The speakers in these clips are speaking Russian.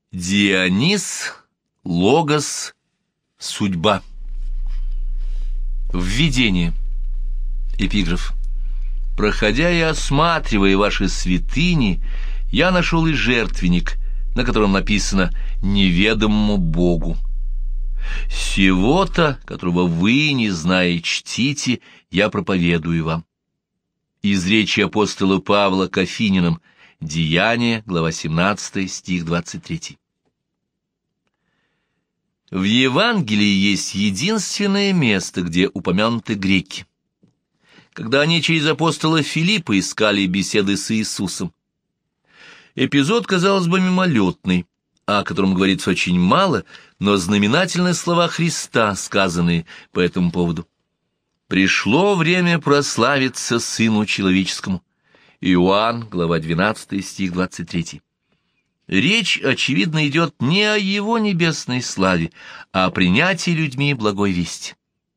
Дионис, Логос, судьба. Введение. Эпиграф. Проходя и осматривая ваши святыни, я нашел и жертвенник, на котором написано «Неведомому Богу». Сего-то, которого вы, не зная, чтите, я проповедую вам. Из речи апостола Павла к Афинянам, Деяния, глава 17, стих 23. В Евангелии есть единственное место, где упомянуты греки. Когда они через апостола Филиппа искали беседы с Иисусом. Эпизод, казалось бы, мимолетный, о котором говорится очень мало, но знаменательны слова Христа, сказанные по этому поводу. «Пришло время прославиться Сыну Человеческому». Иоанн, глава 12, стих 23. Речь, очевидно, идет не о его небесной славе, а о принятии людьми благой вести.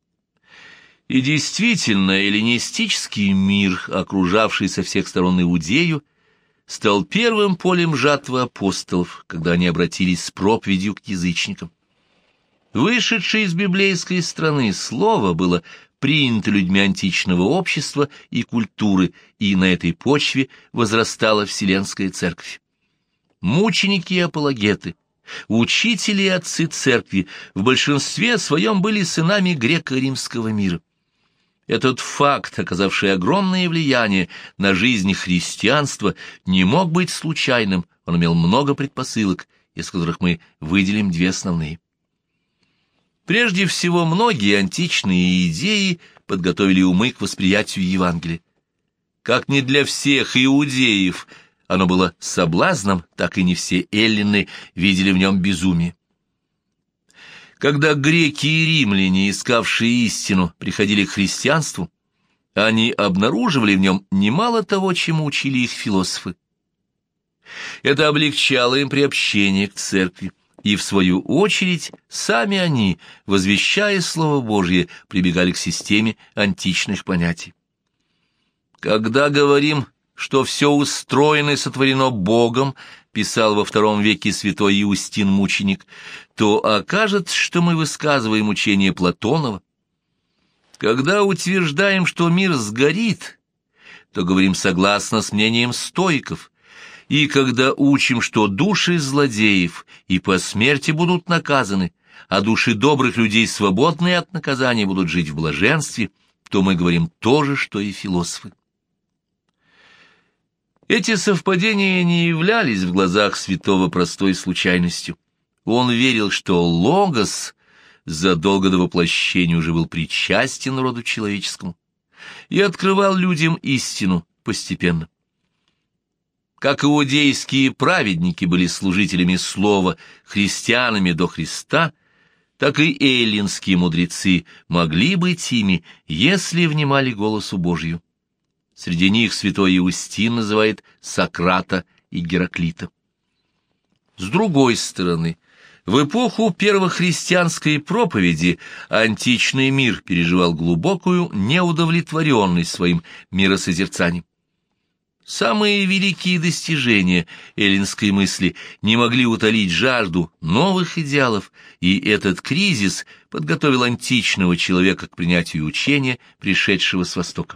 И действительно, эллинистический мир, окружавший со всех сторон Иудею, стал первым полем жатвы апостолов, когда они обратились с проповедью к язычникам. Вышедшее из библейской страны слово было принято людьми античного общества и культуры, и на этой почве возрастала Вселенская Церковь. Мученики и апологеты, учители и отцы Церкви в большинстве своем были сынами греко-римского мира. Этот факт, оказавший огромное влияние на жизнь христианства, не мог быть случайным, он имел много предпосылок, из которых мы выделим две основные. Прежде всего, многие античные идеи подготовили умы к восприятию Евангелия. Как не для всех иудеев оно было соблазном, так и не все эллины видели в нем безумие. Когда греки и римляне, искавшие истину, приходили к христианству, они обнаруживали в нем немало того, чему учили их философы. Это облегчало им приобщение к церкви. И, в свою очередь, сами они, возвещая Слово Божье, прибегали к системе античных понятий. Когда говорим, что все устроено и сотворено Богом, писал во II веке святой Иустин Мученик, то окажется, что мы высказываем учение Платонова. Когда утверждаем, что мир сгорит, то говорим согласно с мнением стоиков. И когда учим, что души злодеев и по смерти будут наказаны, а души добрых людей, свободные от наказания, будут жить в блаженстве, то мы говорим то же, что и философы. Эти совпадения не являлись в глазах святого простой случайностью. Он верил, что Логос задолго до воплощения уже был причастен роду человеческому и открывал людям истину постепенно. Как иудейские праведники были служителями слова, христианами до Христа, так и эллинские мудрецы могли быть ими, если внимали голосу Божию. Среди них святой Иустин называет Сократа и Гераклита. С другой стороны, в эпоху первохристианской проповеди античный мир переживал глубокую неудовлетворенность своим миросозерцанием. Самые великие достижения эллинской мысли не могли утолить жажду новых идеалов, и этот кризис подготовил античного человека к принятию учения, пришедшего с Востока.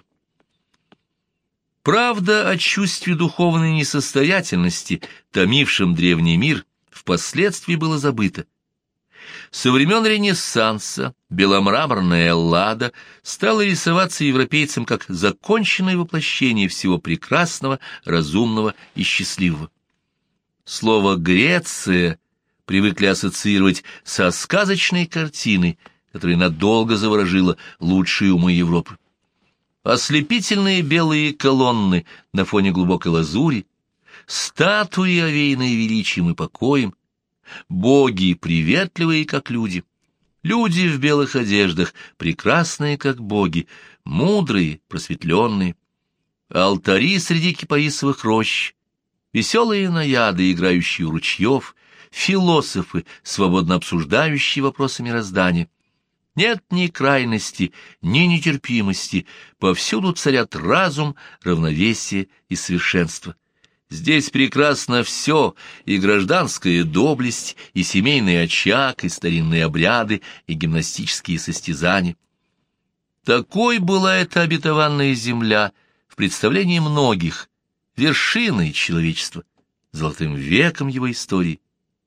Правда о чувстве духовной несостоятельности, томившем древний мир, впоследствии было забыто. Со времен Ренессанса беломраморная Эллада стала рисоваться европейцам как законченное воплощение всего прекрасного, разумного и счастливого. Слово «Греция» привыкли ассоциировать со сказочной картиной, которая надолго заворожила лучшие умы Европы. Ослепительные белые колонны на фоне глубокой лазури, статуи, овеянные величием и покоем, боги, приветливые, как люди, люди в белых одеждах, прекрасные, как боги, мудрые, просветленные, алтари среди кипарисовых рощ, веселые наяды, играющие у ручьев, философы, свободно обсуждающие вопросы мироздания. Нет ни крайности, ни нетерпимости, повсюду царят разум, равновесие и совершенство. Здесь прекрасно все, и гражданская доблесть, и семейный очаг, и старинные обряды, и гимнастические состязания. Такой была эта обетованная земля в представлении многих, вершиной человечества, золотым веком его истории.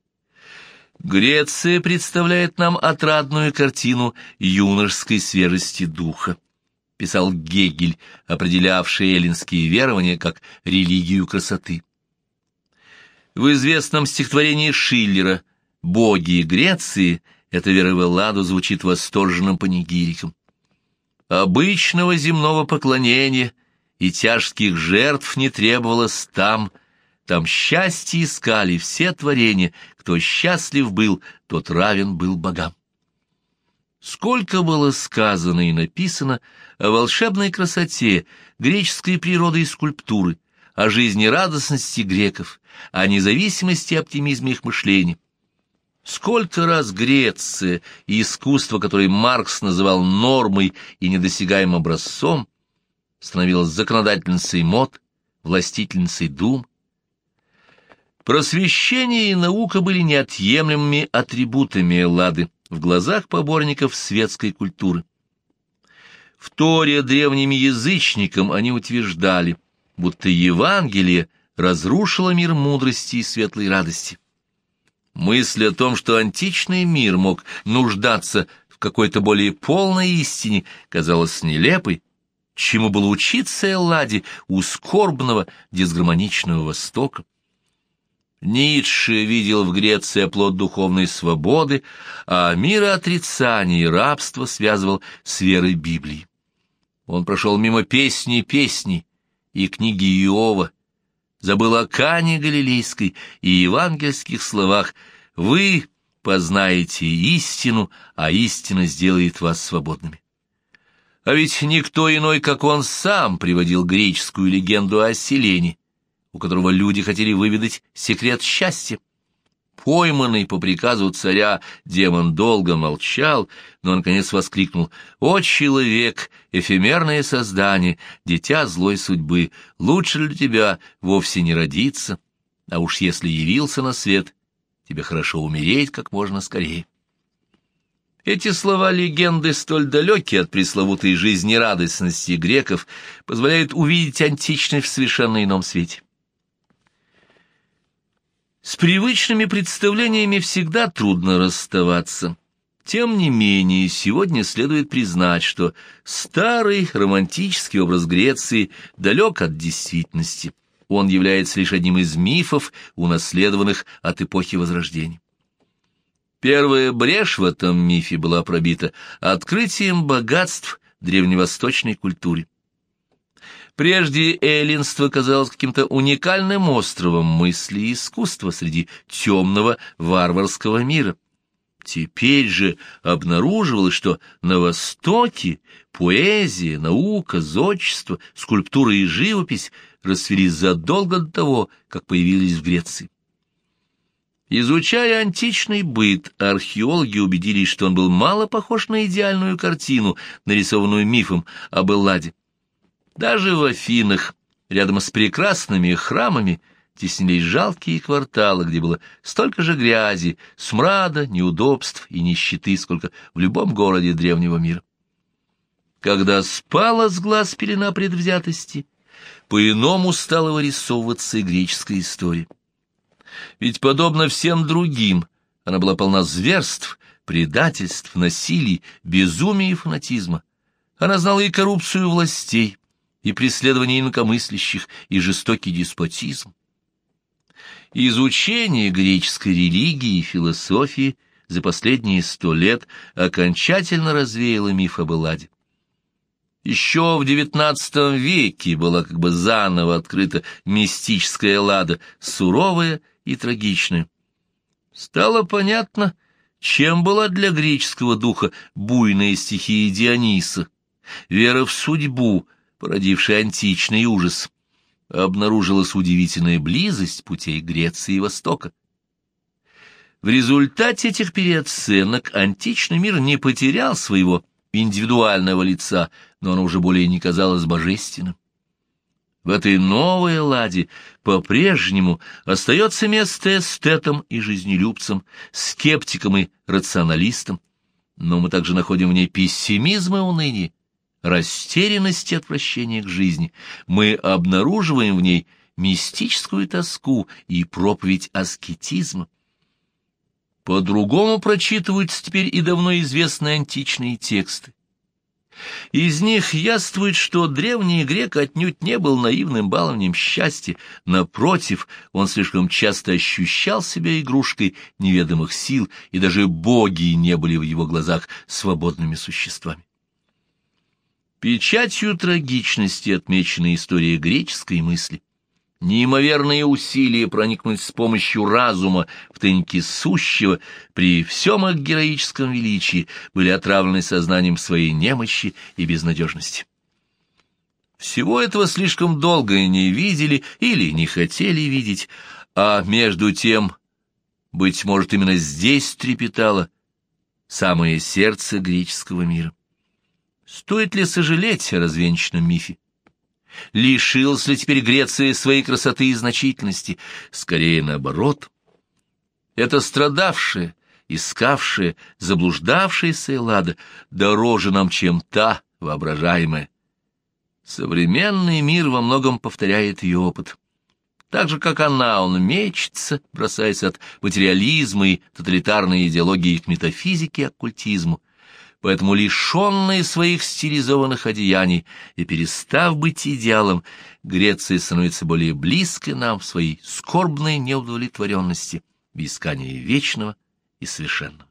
Греция представляет нам отрадную картину юношеской свежести духа, писал Гегель, определявший эллинские верования как религию красоты. В известном стихотворении Шиллера «Боги Греции» эта вера в Элладу звучит восторженным панигириком. Обычного земного поклонения и тяжких жертв не требовалось там счастье искали все творения, кто счастлив был, тот равен был богам. Сколько было сказано и написано о волшебной красоте греческой природы и скульптуры, о жизнерадостности греков, о независимости и оптимизме их мышления. Сколько раз Греция и искусство, которое Маркс называл нормой и недосягаемым образцом, становилось законодательницей мод, властительницей дум. Просвещение и наука были неотъемлемыми атрибутами Эллады в глазах поборников светской культуры. Вторя древним язычникам, они утверждали, будто Евангелие разрушило мир мудрости и светлой радости. Мысль о том, что античный мир мог нуждаться в какой-то более полной истине, казалась нелепой, чему было учиться Элладе у скорбного, дисгармоничного Востока. Ницше видел в Греции оплот духовной свободы, а мироотрицание и рабство связывал с верой Библии. Он прошел мимо песни и книги Иова, забыл о Кане Галилейской и евангельских словах «Вы познаете истину, а истина сделает вас свободными». А ведь никто иной, как он сам, приводил греческую легенду о Селене, у которого люди хотели выведать секрет счастья. Пойманный по приказу царя, демон долго молчал, но наконец воскликнул: «О, человек, эфемерное создание, дитя злой судьбы, лучше для тебя вовсе не родиться, а уж если явился на свет, тебе хорошо умереть как можно скорее». Эти слова легенды, столь далекие от пресловутой жизнерадостности греков, позволяют увидеть античность в совершенно ином свете. С привычными представлениями всегда трудно расставаться. Тем не менее, сегодня следует признать, что старый романтический образ Греции далек от действительности. Он является лишь одним из мифов, унаследованных от эпохи Возрождения. Первая брешь в этом мифе была пробита открытием богатств древневосточной культуры. Прежде эллинство казалось каким-то уникальным островом мысли и искусства среди темного варварского мира. Теперь же обнаруживалось, что на Востоке поэзия, наука, зодчество, скульптура и живопись расцвели задолго до того, как появились в Греции. Изучая античный быт, археологи убедились, что он был мало похож на идеальную картину, нарисованную мифом об Элладе. Даже в Афинах, рядом с прекрасными храмами, теснились жалкие кварталы, где было столько же грязи, смрада, неудобств и нищеты, сколько в любом городе древнего мира. Когда спала с глаз пелена предвзятости, по-иному стала вырисовываться и греческая история. Ведь, подобно всем другим, она была полна зверств, предательств, насилий, безумия и фанатизма. Она знала и коррупцию властей, и преследование инакомыслящих, и жестокий деспотизм. Изучение греческой религии и философии за последние 100 лет окончательно развеяло миф об Элладе. Еще в XIX веке была как бы заново открыта мистическая Эллада, суровая и трагичная. Стало понятно, чем была для греческого духа буйная стихия Диониса, вера в судьбу, породившая античный ужас. Обнаружилась удивительная близость путей Греции и Востока. В результате этих переоценок античный мир не потерял своего индивидуального лица, но оно уже более не казалось божественным. В этой новой Элладе по-прежнему остается место эстетам и жизнелюбцам, скептикам и рационалистам, но мы также находим в ней пессимизм и уныние, растерянность и отвращение к жизни. Мы обнаруживаем в ней мистическую тоску и проповедь аскетизма. По-другому прочитываются теперь и давно известные античные тексты. Из них яствует, что древний грек отнюдь не был наивным баловнем счастья. Напротив, он слишком часто ощущал себя игрушкой неведомых сил, и даже боги не были в его глазах свободными существами. Печатью трагичности отмечена история греческой мысли. Неимоверные усилия проникнуть с помощью разума в тайники сущего при всем их героическом величии были отравлены сознанием своей немощи и безнадежности. Всего этого слишком долго не видели или не хотели видеть, а между тем, быть может, именно здесь трепетало самое сердце греческого мира. Стоит ли сожалеть о развенчанном мифе? Лишилась ли теперь Греция своей красоты и значительности? Скорее наоборот. Это страдавшая, искавшая, заблуждавшаяся Эллада дороже нам, чем та воображаемая. Современный мир во многом повторяет ее опыт. Так же, как она, он мечется, бросаясь от материализма и тоталитарной идеологии к метафизике и оккультизму. Поэтому, лишенная своих стилизованных одеяний и перестав быть идеалом, Греция становится более близкой нам в своей скорбной неудовлетворенности в искании вечного и совершенного.